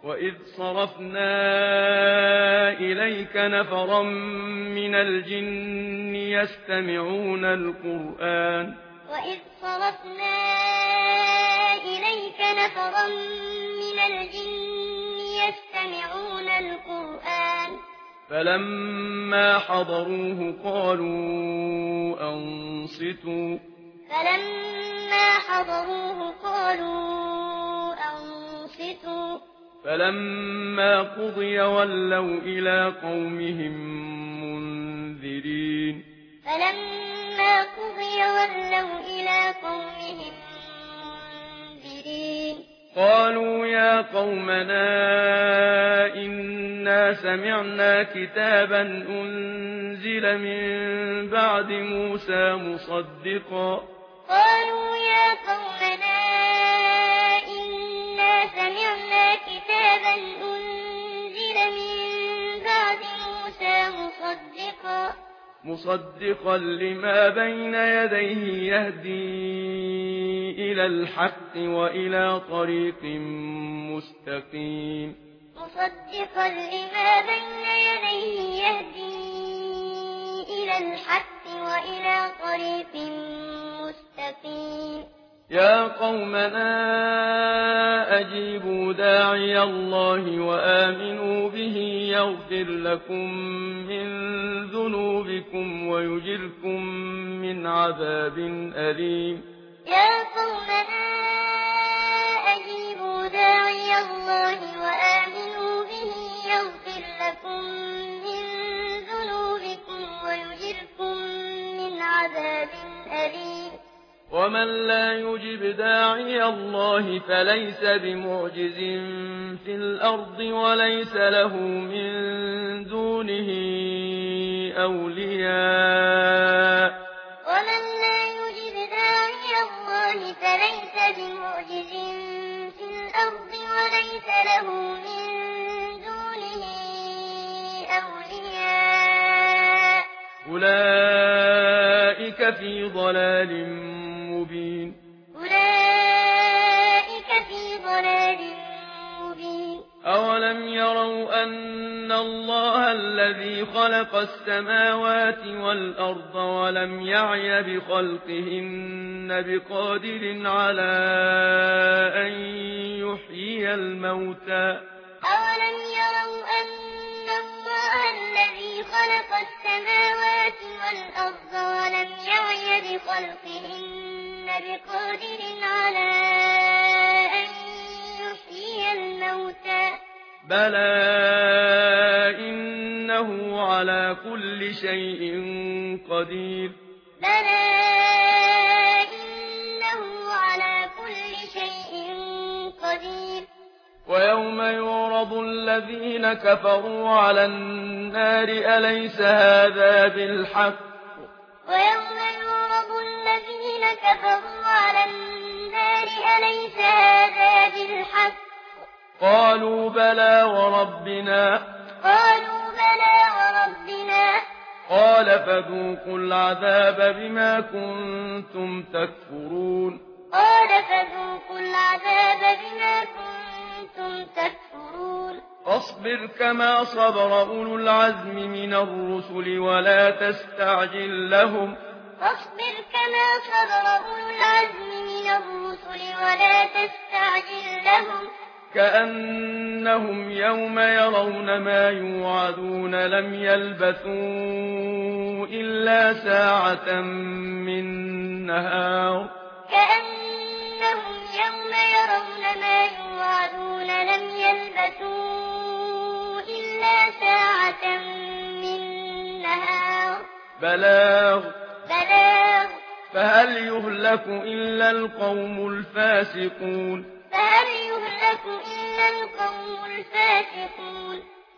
وإذ صرفنا إليك نفرا من الجن يستمعون القرآن وإذ صرفنا إليك نفرا من الجن يستمعون القرآن فلما حضروه قالوا أنصتوا فلما قضي ولوا إلى قومهم منذرين قالوا يا قومنا إنا سمعنا كتابا أنزل من بعد موسى مصدقا لما بين يديه يهدي إلى الحق وإلى طريق مستقيم يا قومنا أجيبوا داعي الله وآمنوا به يغفر لكم من ذنوبكم ويجركم من عذاب أليم يا قومنا أجيبوا داعي الله وآمنوا به يغفر لكم من ذنوبكم ويجركم من عذاب أليم ومن لا يجب داعي الله فليس بمعجز في الأرض وليس له من دونه أولياء أولئك في ضلال مبين أولم يروا أن الله الذي خلق السماوات والأرض ولم يعي بخلقهن بقادر على أن يحيي الموتى بلى إنه على كل شيء قدير ويوم يعرض الذين كفروا على النار أليس هذا بالحق قالوا بلى وربنا قال فذوقوا العذاب بما كنتم تكفرون فاصبر كما صبر أولو العزم من الرسل ولا تستعجل لهم كأنهم يوم يرون ما يوعدون لم يلبثوا إلا ساعة من نهار بلاغ فهل يهلك إلا القوم الفاسقون